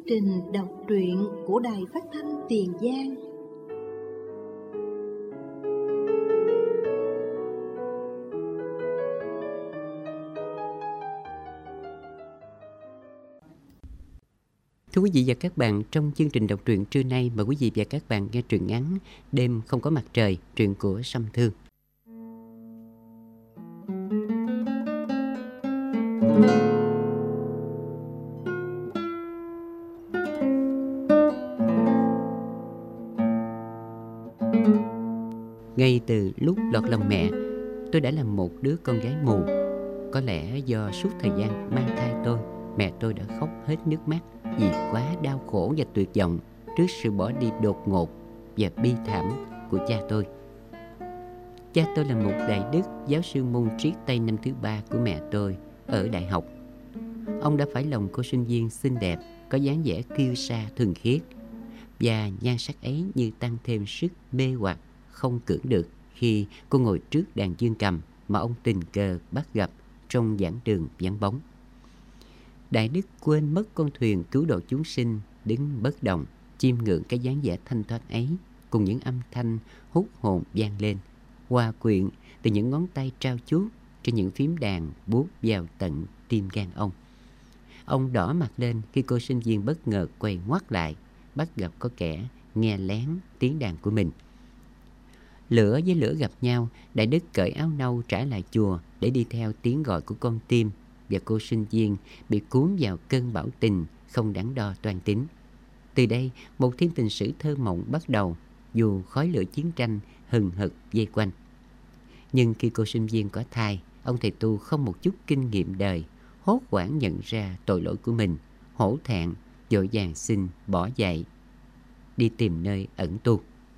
trình đọc truyện của Đài Phát thanh Tiền Giang. Thưa quý vị và các bạn, trong chương trình đọc truyện trưa nay, mời quý vị và các bạn nghe truyện ngắn Đêm Không Có Mặt Trời, truyện của Sâm Thư. Ngay từ lúc lọt lòng mẹ, tôi đã là một đứa con gái mù. Có lẽ do suốt thời gian mang thai tôi, mẹ tôi đã khóc hết nước mắt vì quá đau khổ và tuyệt vọng trước sự bỏ đi đột ngột và bi thảm của cha tôi. Cha tôi là một đại đức giáo sư môn triết Tây năm thứ 3 của mẹ tôi ở đại học. Ông đã phải lòng cô sinh viên xinh đẹp, có dáng vẻ kiêu sa thuần khiết, và nhan sắc ấy như tăng thêm sức mê hoặc không cưỡng được khi cô ngồi trước đàn dương cầm mà ông tình cờ bắt gặp trong giảng đường vắng bóng. Đại đức quên mất con thuyền cứu độ chúng sinh, đứng bất động, chiêm ngưỡng cái dáng vẻ thanh thoát ấy cùng những âm thanh hút hồn vang lên, hòa quyện từ những ngón tay trao chuốt trên những phím đàn buốt vào tận tim gan ông. Ông đỏ mặt lên khi cô sinh viên bất ngờ quay ngoắt lại, bắt gặp có kẻ nghe lén tiếng đàn của mình. Lửa với lửa gặp nhau, đại đức cởi áo nâu trả lại chùa để đi theo tiếng gọi của con tim, và cô sinh viên bị cuốn vào cơn bão tình không đắn đo toan tính. Từ đây, một thiên tình sử thơ mộng bắt đầu, dù khói lửa chiến tranh hừng hực vây quanh. Nhưng khi cô sinh viên có thai, ông thầy tu không một chút kinh nghiệm đời, hốt hoảng nhận ra tội lỗi của mình, hổ thẹn, vội vàng xin bỏ dạy, đi tìm nơi ẩn tu.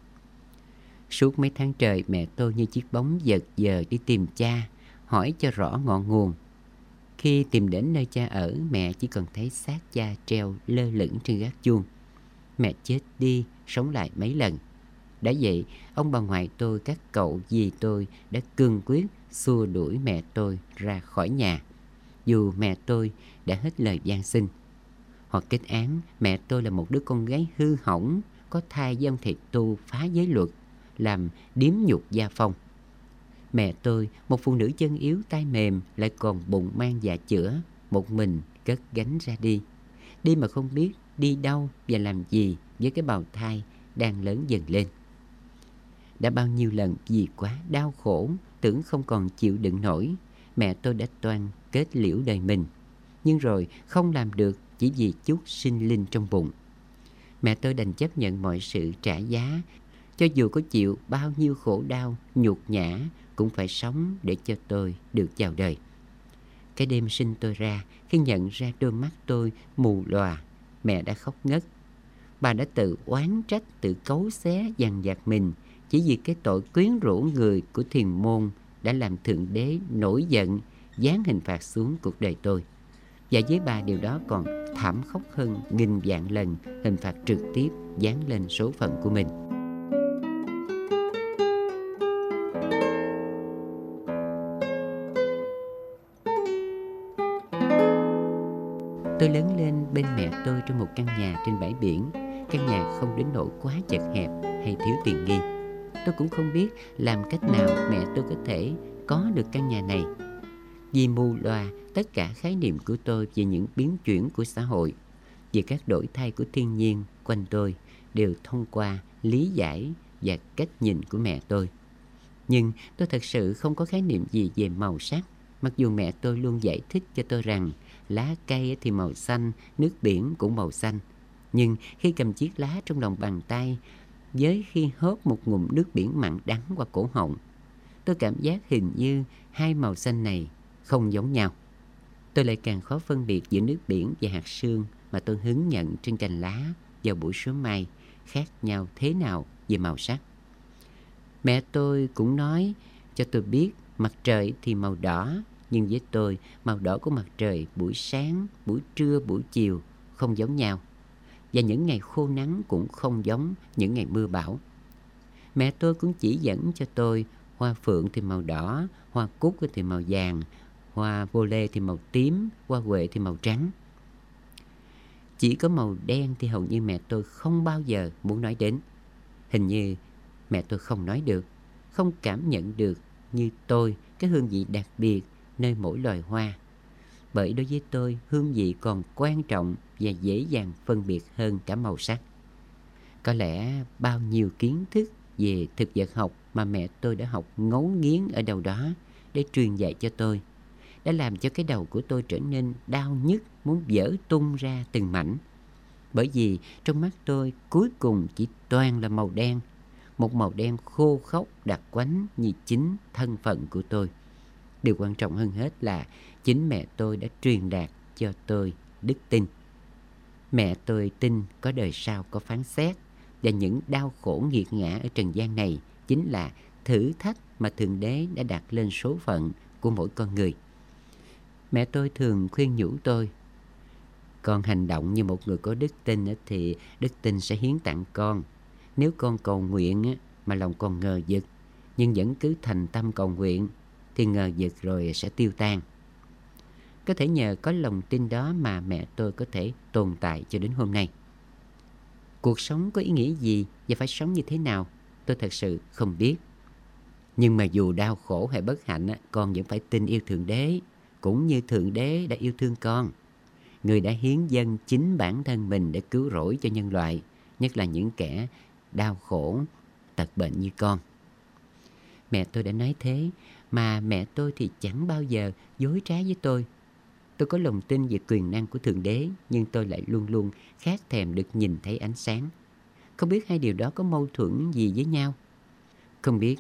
Suốt mấy tháng trời, mẹ tôi như chiếc bóng giật giờ đi tìm cha, hỏi cho rõ ngọn nguồn. Khi tìm đến nơi cha ở, mẹ chỉ còn thấy xác cha treo lơ lửng trên gác chuông. Mẹ chết đi, sống lại mấy lần. Đã vậy, ông bà ngoại tôi, các cậu dì tôi đã cương quyết xua đuổi mẹ tôi ra khỏi nhà, dù mẹ tôi đã hết lời van xin. Họ kết án mẹ tôi là một đứa con gái hư hỏng, có thai với ông thầy tu phá giới luật, làm điếm nhục gia phong. Mẹ tôi, một phụ nữ chân yếu tay mềm, lại còn bụng mang dạ chữa, một mình cất gánh ra đi. Đi mà không biết đi đâu và làm gì với cái bào thai đang lớn dần lên. Đã bao nhiêu lần vì quá đau khổ, tưởng không còn chịu đựng nổi, mẹ tôi đã toan kết liễu đời mình. Nhưng rồi không làm được chỉ vì chút sinh linh trong bụng. Mẹ tôi đành chấp nhận mọi sự trả giá, cho dù có chịu bao nhiêu khổ đau, nhục nhã, cũng phải sống để cho tôi được chào đời. Cái đêm sinh tôi ra, khi nhận ra đôi mắt tôi mù lòa, mẹ đã khóc ngất. Bà đã tự oán trách, tự cấu xé dằn vặt mình, chỉ vì cái tội quyến rũ người của thiền môn đã làm Thượng Đế nổi giận, giáng hình phạt xuống cuộc đời tôi. Và với bà điều đó còn thảm khốc hơn nghìn vạn lần hình phạt trực tiếp giáng lên số phận của mình. Tôi lớn lên bên mẹ tôi trong một căn nhà trên bãi biển. Căn nhà không đến nỗi quá chật hẹp hay thiếu tiện nghi. Tôi cũng không biết làm cách nào mẹ tôi có thể có được căn nhà này. Vì mù lòa, tất cả khái niệm của tôi về những biến chuyển của xã hội, về các đổi thay của thiên nhiên quanh tôi đều thông qua lý giải và cách nhìn của mẹ tôi. Nhưng tôi thật sự không có khái niệm gì về màu sắc, mặc dù mẹ tôi luôn giải thích cho tôi rằng lá cây thì màu xanh, nước biển cũng màu xanh. Nhưng khi cầm chiếc lá trong lòng bàn tay, với khi hớp một ngụm nước biển mặn đắng qua cổ họng, tôi cảm giác hình như hai màu xanh này không giống nhau. Tôi lại càng khó phân biệt giữa nước biển và hạt sương mà tôi hứng nhận trên cành lá vào buổi sớm mai khác nhau thế nào về màu sắc. Mẹ tôi cũng nói cho tôi biết mặt trời thì màu đỏ, nhưng với tôi, màu đỏ của mặt trời buổi sáng, buổi trưa, buổi chiều không giống nhau. Và những ngày khô nắng cũng không giống những ngày mưa bão. Mẹ tôi cũng chỉ dẫn cho tôi hoa phượng thì màu đỏ, hoa cúc thì màu vàng, hoa vô lê thì màu tím, hoa huệ thì màu trắng. Chỉ có màu đen thì hầu như mẹ tôi không bao giờ muốn nói đến. Hình như mẹ tôi không nói được, không cảm nhận được như tôi cái hương vị đặc biệt nơi mỗi loài hoa. Bởi đối với tôi, hương vị còn quan trọng và dễ dàng phân biệt hơn cả màu sắc. Có lẽ bao nhiêu kiến thức về thực vật học mà mẹ tôi đã học ngấu nghiến ở đâu đó để truyền dạy cho tôi đã làm cho cái đầu của tôi trở nên đau nhức, muốn vỡ tung ra từng mảnh. Bởi vì trong mắt tôi cuối cùng chỉ toàn là màu đen, một màu đen khô khốc đặc quánh như chính thân phận của tôi. Điều quan trọng hơn hết là chính mẹ tôi đã truyền đạt cho tôi đức tin. Mẹ tôi tin có đời sau, có phán xét, và những đau khổ nghiệt ngã ở trần gian này chính là thử thách mà Thượng Đế đã đặt lên số phận của mỗi con người. Mẹ tôi thường khuyên nhủ tôi: con hành động như một người có đức tin thì đức tin sẽ hiến tặng con. Nếu con cầu nguyện mà lòng còn ngờ vực, nhưng vẫn cứ thành tâm cầu nguyện, thì ngờ vực rồi sẽ tiêu tan. Có thể nhờ có lòng tin đó mà mẹ tôi có thể tồn tại cho đến hôm nay. Cuộc sống có ý nghĩa gì và phải sống như thế nào, tôi thật sự không biết. Nhưng mà dù đau khổ hay bất hạnh, con vẫn phải tin yêu Thượng Đế, cũng như Thượng Đế đã yêu thương con. Người đã hiến dâng chính bản thân mình để cứu rỗi cho nhân loại, nhất là những kẻ đau khổ, tật bệnh như con. Mẹ tôi đã nói thế, mà mẹ tôi thì chẳng bao giờ dối trá với tôi. Tôi có lòng tin về quyền năng của Thượng Đế, nhưng tôi lại luôn luôn khát thèm được nhìn thấy ánh sáng. Không biết hai điều đó có mâu thuẫn gì với nhau? Không biết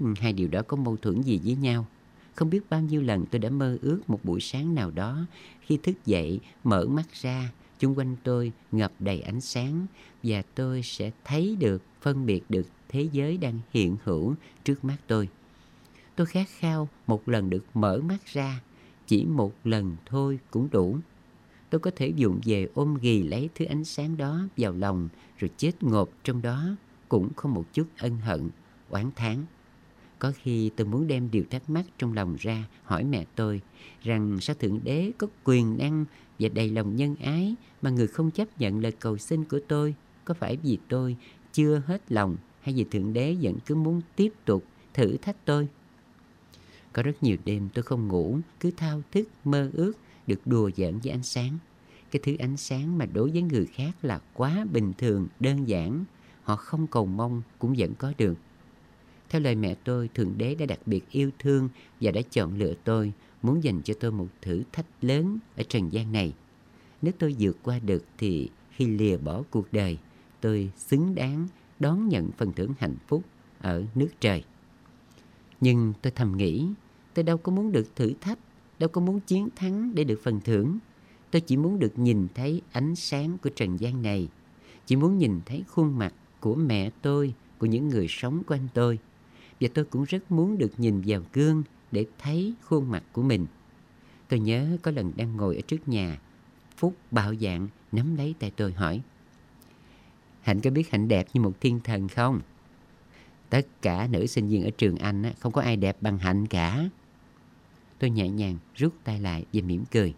bao nhiêu lần tôi đã mơ ước một buổi sáng nào đó, khi thức dậy, mở mắt ra, chung quanh tôi ngập đầy ánh sáng, và tôi sẽ thấy được, phân biệt được thế giới đang hiện hữu trước mắt tôi. Tôi khát khao một lần được mở mắt ra, chỉ một lần thôi cũng đủ. Tôi có thể vụng về ôm ghì lấy thứ ánh sáng đó vào lòng, rồi chết ngộp trong đó, cũng không một chút ân hận, oán thán. Có khi tôi muốn đem điều thắc mắc trong lòng ra hỏi mẹ tôi rằng sao Thượng Đế có quyền năng và đầy lòng nhân ái mà người không chấp nhận lời cầu xin của tôi? Có phải vì tôi chưa hết lòng, hay vì Thượng Đế vẫn cứ muốn tiếp tục thử thách tôi? Có rất nhiều đêm tôi không ngủ, cứ thao thức mơ ước được đùa giỡn với ánh sáng. Cái thứ ánh sáng mà đối với người khác là quá bình thường, đơn giản, họ không cầu mong cũng vẫn có được. Theo lời mẹ tôi, Thượng Đế đã đặc biệt yêu thương và đã chọn lựa tôi, muốn dành cho tôi một thử thách lớn ở trần gian này. Nếu tôi vượt qua được thì khi lìa bỏ cuộc đời, tôi xứng đáng đón nhận phần thưởng hạnh phúc ở nước trời. Nhưng tôi thầm nghĩ, tôi đâu có muốn được thử thách, đâu có muốn chiến thắng để được phần thưởng. Tôi chỉ muốn được nhìn thấy ánh sáng của trần gian này, chỉ muốn nhìn thấy khuôn mặt của mẹ tôi, của những người sống quanh tôi. Và tôi cũng rất muốn được nhìn vào gương để thấy khuôn mặt của mình. Tôi nhớ có lần đang ngồi ở trước nhà, Phúc bạo dạn nắm lấy tay tôi hỏi: Hạnh có biết Hạnh đẹp như một thiên thần không? Tất cả nữ sinh viên ở trường Anh không có ai đẹp bằng Hạnh cả. Tôi nhẹ nhàng rút tay lại và mỉm cười.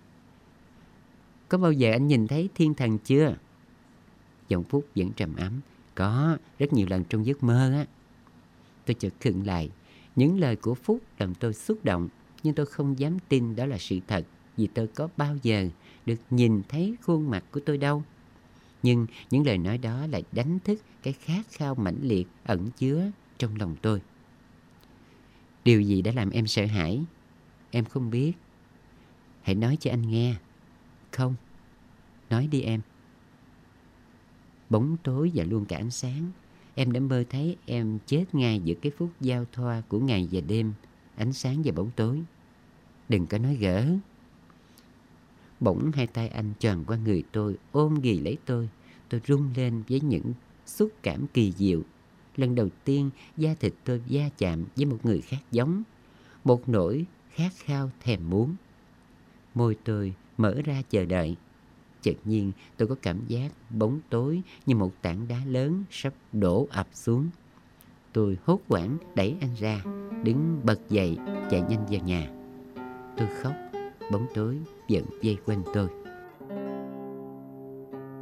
Có bao giờ anh nhìn thấy thiên thần chưa? Giọng Phúc vẫn trầm ấm. Có, rất nhiều lần trong giấc mơ á. Tôi chợt khựng lại. Những lời của Phúc làm tôi xúc động, nhưng tôi không dám tin đó là sự thật, vì tôi có bao giờ được nhìn thấy khuôn mặt của tôi đâu. Nhưng những lời nói đó lại đánh thức cái khát khao mãnh liệt ẩn chứa trong lòng tôi. Điều gì đã làm em sợ hãi? Em không biết. Hãy nói cho anh nghe. Không, nói đi em. Bóng tối và luôn cả ánh sáng. Em đã mơ thấy em chết ngay giữa cái phút giao thoa của ngày và đêm, ánh sáng và bóng tối. Đừng có nói gỡ. Bỗng hai tay anh choàng qua người tôi, ôm ghì lấy tôi. Tôi rung lên với những xúc cảm kỳ diệu. Lần đầu tiên da thịt tôi va chạm với một người khác giống. Một nỗi khát khao thèm muốn. Môi tôi mở ra chờ đợi. Chợt nhiên tôi có cảm giác bóng tối như một tảng đá lớn sắp đổ ập xuống. Tôi hốt hoảng đẩy anh ra, đứng bật dậy chạy nhanh vào nhà. Tôi khóc, bóng tối vẫn vây quanh tôi.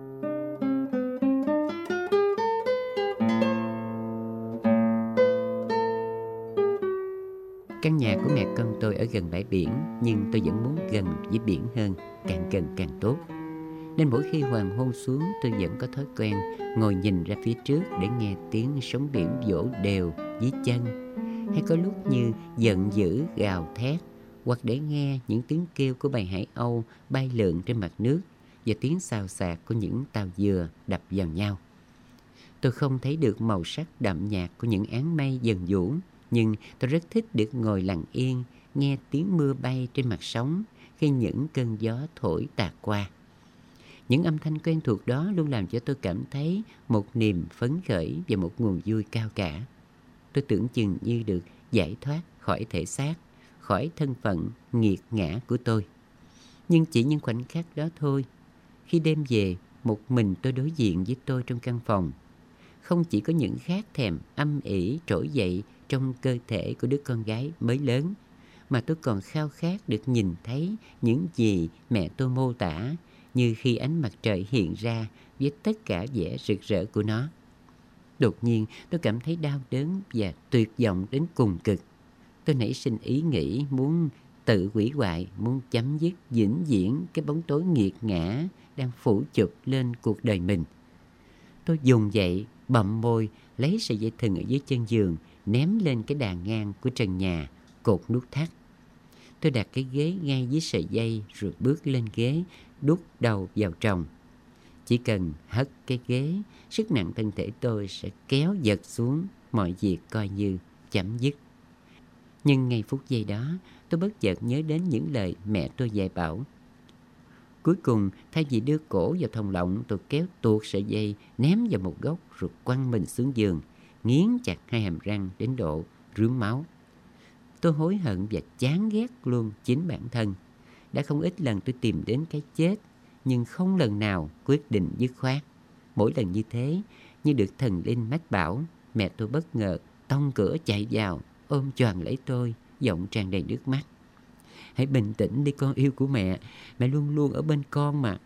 Căn nhà của mẹ con tôi ở gần bãi biển, nhưng tôi vẫn muốn gần với biển hơn, càng gần càng tốt. Nên mỗi khi hoàng hôn xuống, tôi vẫn có thói quen ngồi nhìn ra phía trước để nghe tiếng sóng biển vỗ đều dưới chân, hay có lúc như giận dữ gào thét, hoặc để nghe những tiếng kêu của bầy hải âu bay lượn trên mặt nước và tiếng xào xạc của những tàu dừa đập vào nhau. Tôi không thấy được màu sắc đậm nhạt của những áng mây dần vũ, nhưng tôi rất thích được ngồi lặng yên, nghe tiếng mưa bay trên mặt sóng khi những cơn gió thổi tạt qua. Những âm thanh quen thuộc đó luôn làm cho tôi cảm thấy một niềm phấn khởi và một nguồn vui cao cả. Tôi tưởng chừng như được giải thoát khỏi thể xác, khỏi thân phận nghiệt ngã của tôi. Nhưng chỉ những khoảnh khắc đó thôi. Khi đêm về, một mình tôi đối diện với tôi trong căn phòng. Không chỉ có những khát thèm âm ỉ trỗi dậy trong cơ thể của đứa con gái mới lớn, mà tôi còn khao khát được nhìn thấy những gì mẹ tôi mô tả, như khi ánh mặt trời hiện ra với tất cả vẻ rực rỡ của nó. Đột nhiên tôi cảm thấy đau đớn và tuyệt vọng đến cùng cực. Tôi nảy sinh ý nghĩ muốn tự hủy hoại, muốn chấm dứt vĩnh viễn cái bóng tối nghiệt ngã đang phủ chụp lên cuộc đời mình. Tôi vùng dậy, bậm môi, lấy sợi dây thừng ở dưới chân giường, ném lên cái đàn ngang của trần nhà, cột nút thắt. Tôi đặt cái ghế ngay dưới sợi dây rồi bước lên ghế, đút đầu vào tròng. Chỉ cần hất cái ghế, sức nặng thân thể tôi sẽ kéo giật xuống, mọi việc coi như chấm dứt. Nhưng ngay phút giây đó, tôi bất chợt nhớ đến những lời mẹ tôi dạy bảo. Cuối cùng, thay vì đưa cổ vào thòng lọng, tôi kéo tuột sợi dây, ném vào một góc rồi quăng mình xuống giường, nghiến chặt hai hàm răng đến độ rướm máu. Tôi hối hận và chán ghét luôn chính bản thân. Đã không ít lần tôi tìm đến cái chết, nhưng không lần nào quyết định dứt khoát. Mỗi lần như thế, như được thần linh mách bảo, mẹ tôi bất ngờ tông cửa chạy vào, ôm choàng lấy tôi, giọng tràn đầy nước mắt. Hãy bình tĩnh đi con yêu của mẹ luôn luôn ở bên con mà.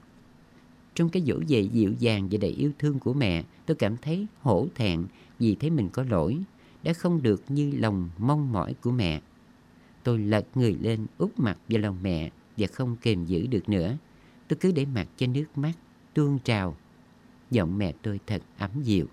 Trong cái dỗ về dịu dàng và đầy yêu thương của mẹ, tôi cảm thấy hổ thẹn vì thấy mình có lỗi, đã không được như lòng mong mỏi của mẹ. Tôi lật người lên úp mặt vào lòng mẹ và không kềm giữ được nữa. Tôi cứ để mặc cho nước mắt tuôn trào. Giọng mẹ tôi thật ấm dịu.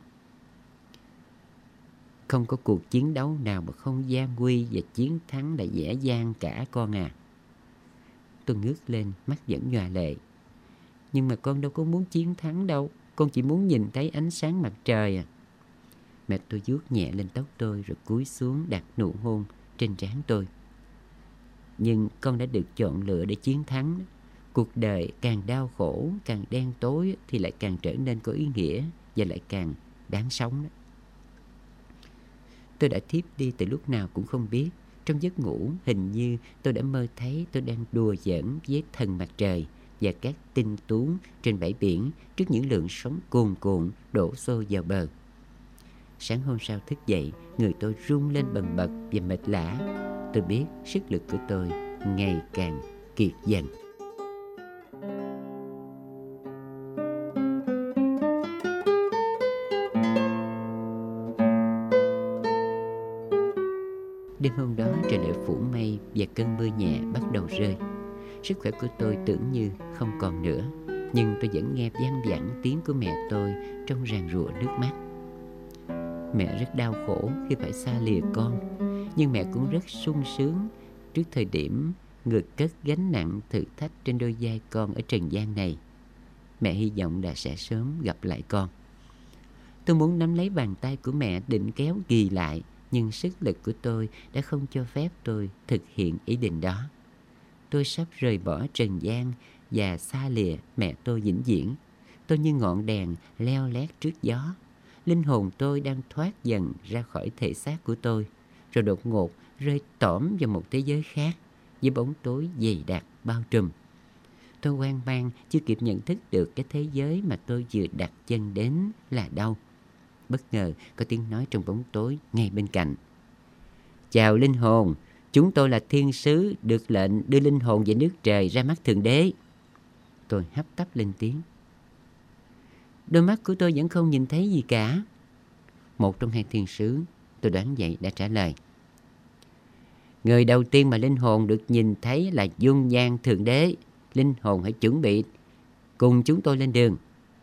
Không có cuộc chiến đấu nào mà không gian nguy và chiến thắng là dễ dàng cả con à. Tôi ngước lên, mắt vẫn nhòa lệ. Nhưng mà con đâu có muốn chiến thắng đâu. Con chỉ muốn nhìn thấy ánh sáng mặt trời à. Mẹ tôi vuốt nhẹ lên tóc tôi rồi cúi xuống đặt nụ hôn trên trán tôi. Nhưng con đã được chọn lựa để chiến thắng. Cuộc đời càng đau khổ, càng đen tối thì lại càng trở nên có ý nghĩa và lại càng đáng sống đó. Tôi đã thiếp đi từ lúc nào cũng không biết. Trong giấc ngủ, hình như tôi đã mơ thấy tôi đang đùa giỡn với thần mặt trời và các tinh tú trên bãi biển trước những lượng sóng cuồn cuộn đổ xô vào bờ. Sáng hôm sau thức dậy, người tôi run lên bần bật và mệt lả. Tôi biết sức lực của tôi ngày càng kiệt dần. Đêm hôm đó trời lại phủ mây và cơn mưa nhẹ bắt đầu rơi. Sức khỏe của tôi tưởng như không còn nữa, nhưng tôi vẫn nghe văng vẳng tiếng của mẹ tôi trong ràn rụa nước mắt. Mẹ rất đau khổ khi phải xa lìa con, nhưng mẹ cũng rất sung sướng trước thời điểm ngược cất gánh nặng thử thách trên đôi vai con ở trần gian này. Mẹ hy vọng là sẽ sớm gặp lại con. Tôi muốn nắm lấy bàn tay của mẹ định kéo ghì lại, nhưng sức lực của tôi đã không cho phép tôi thực hiện ý định đó. Tôi sắp rời bỏ trần gian và xa lìa mẹ tôi vĩnh viễn. Tôi như ngọn đèn leo lét trước gió. Linh hồn tôi đang thoát dần ra khỏi thể xác của tôi, rồi đột ngột rơi tõm vào một thế giới khác với bóng tối dày đặc bao trùm. Tôi hoang mang chưa kịp nhận thức được cái thế giới mà tôi vừa đặt chân đến là đâu. Bất ngờ có tiếng nói trong bóng tối ngay bên cạnh. Chào linh hồn, chúng tôi là thiên sứ được lệnh đưa linh hồn về nước trời ra mắt Thượng Đế. Tôi hấp tấp lên tiếng. Đôi mắt của tôi vẫn không nhìn thấy gì cả. Một trong hai thiên sứ, tôi đoán vậy, đã trả lời. Người đầu tiên mà linh hồn được nhìn thấy là dung nhan Thượng Đế. Linh hồn hãy chuẩn bị cùng chúng tôi lên đường.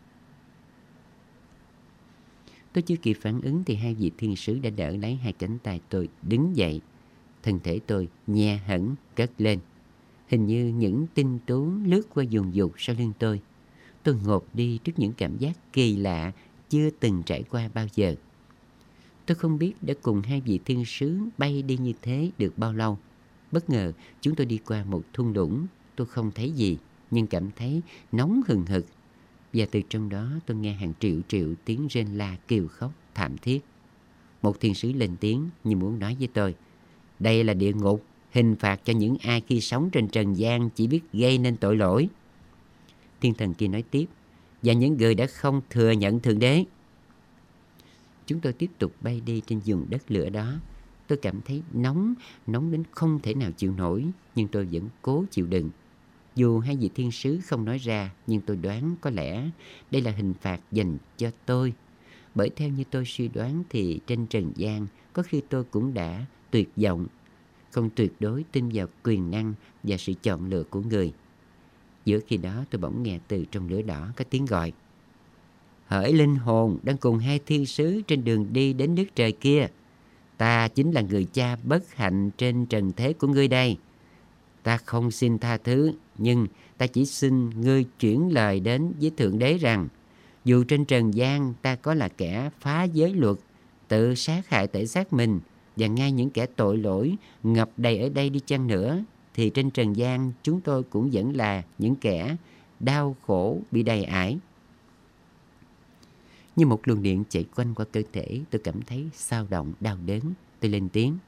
Tôi chưa kịp phản ứng thì hai vị thiên sứ đã đỡ lấy hai cánh tay tôi đứng dậy. Thân thể tôi nhẹ hẳn cất lên. Hình như những tinh tú lướt qua vùng dục sau lưng tôi. Tôi ngộp đi trước những cảm giác kỳ lạ chưa từng trải qua bao giờ. Tôi không biết đã cùng hai vị thiên sứ bay đi như thế được bao lâu. Bất ngờ chúng tôi đi qua một thung lũng. Tôi không thấy gì nhưng cảm thấy nóng hừng hực. Và từ trong đó tôi nghe hàng triệu triệu tiếng rên la kêu khóc thảm thiết. Một thiên sứ lên tiếng như muốn nói với tôi: đây là địa ngục, hình phạt cho những ai khi sống trên trần gian chỉ biết gây nên tội lỗi. Thiên thần kia nói tiếp: và những người đã không thừa nhận Thượng Đế. Chúng tôi tiếp tục bay đi trên vùng đất lửa đó. Tôi cảm thấy nóng đến không thể nào chịu nổi, nhưng tôi vẫn cố chịu đựng. Dù hai vị thiên sứ không nói ra, nhưng tôi đoán có lẽ đây là hình phạt dành cho tôi. Bởi theo như tôi suy đoán thì trên trần gian có khi tôi cũng đã tuyệt vọng, không tuyệt đối tin vào quyền năng và sự chọn lựa của người. Giữa khi đó tôi bỗng nghe từ trong lửa đỏ có tiếng gọi: hỡi linh hồn đang cùng hai thiên sứ trên đường đi đến nước trời kia, ta chính là người cha bất hạnh trên trần thế của ngươi đây. Ta không xin tha thứ, nhưng ta chỉ xin ngươi chuyển lời đến với Thượng Đế rằng dù trên trần gian ta có là kẻ phá giới luật, tự sát hại thể xác mình, và ngay những kẻ tội lỗi ngập đầy ở đây đi chăng nữa, thì trên trần gian chúng tôi cũng vẫn là những kẻ đau khổ bị đầy ải. Như một luồng điện chạy quanh qua cơ thể, tôi cảm thấy xao động, đau đớn. Tôi lên tiếng: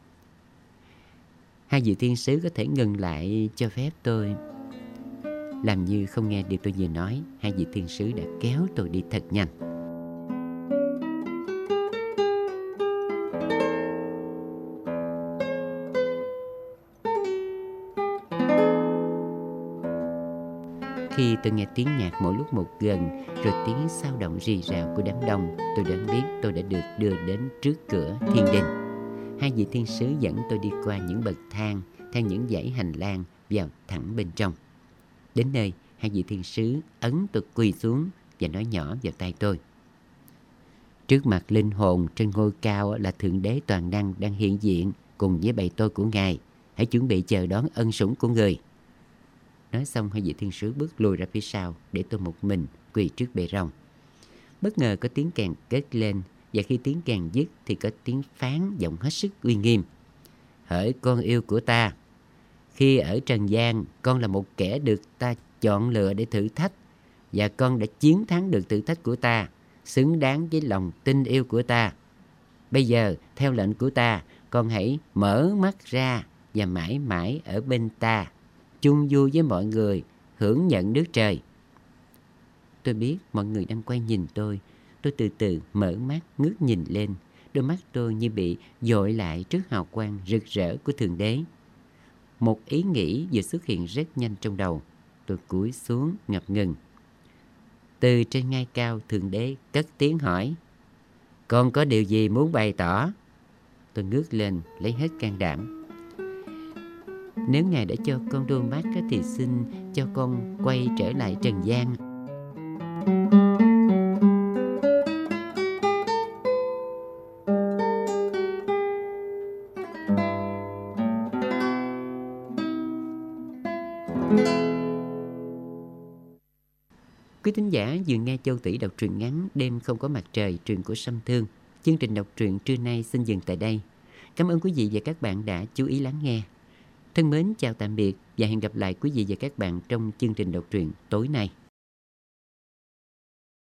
hai vị thiên sứ có thể ngừng lại cho phép tôi. Làm như không nghe điều tôi vừa nói, hai vị thiên sứ đã kéo tôi đi thật nhanh. Khi tôi nghe tiếng nhạc mỗi lúc một gần, rồi tiếng xao động rì rào của đám đông, tôi đoán biết tôi đã được đưa đến trước cửa thiên đình. Hai vị thiên sứ dẫn tôi đi qua những bậc thang, theo những dãy hành lang vào thẳng bên trong. Đến nơi, hai vị thiên sứ ấn tôi quỳ xuống và nói nhỏ vào tai tôi: trước mặt linh hồn trên ngôi cao là Thượng Đế toàn năng đang hiện diện cùng với bầy tôi của Ngài. Hãy chuẩn bị chờ đón ân sủng của người. Nói xong, hai vị thiên sứ bước lùi ra phía sau để tôi một mình quỳ trước bệ rồng. Bất ngờ có tiếng kèn cất lên, và khi tiếng kèn dứt thì có tiếng phán giọng hết sức uy nghiêm: hỡi con yêu của ta, khi ở trần gian con là một kẻ được ta chọn lựa để thử thách, và con đã chiến thắng được thử thách của ta, xứng đáng với lòng tin yêu của ta. Bây giờ theo lệnh của ta, con hãy mở mắt ra và mãi mãi ở bên ta, chung vui với mọi người, hưởng nhận nước trời. Tôi biết mọi người đang quay nhìn tôi. Tôi từ từ mở mắt ngước nhìn lên. Đôi mắt tôi như bị dội lại trước hào quang rực rỡ của Thượng Đế. Một ý nghĩ vừa xuất hiện rất nhanh trong đầu. Tôi cúi xuống ngập ngừng. Từ trên ngai cao, Thượng Đế cất tiếng hỏi: con có điều gì muốn bày tỏ? Tôi ngước lên lấy hết can đảm. Nếu Ngài đã cho con đôi mắt thì xin cho con quay trở lại trần gian. Quý thính giả vừa nghe Châu Tỷ đọc truyện ngắn Đêm Không Có Mặt Trời, truyện của Sâm Thương. Chương trình đọc truyện trưa nay xin dừng tại đây. Cảm ơn quý vị và các bạn đã chú ý lắng nghe. Thân mến chào tạm biệt và hẹn gặp lại quý vị và các bạn trong chương trình đọc truyện tối nay.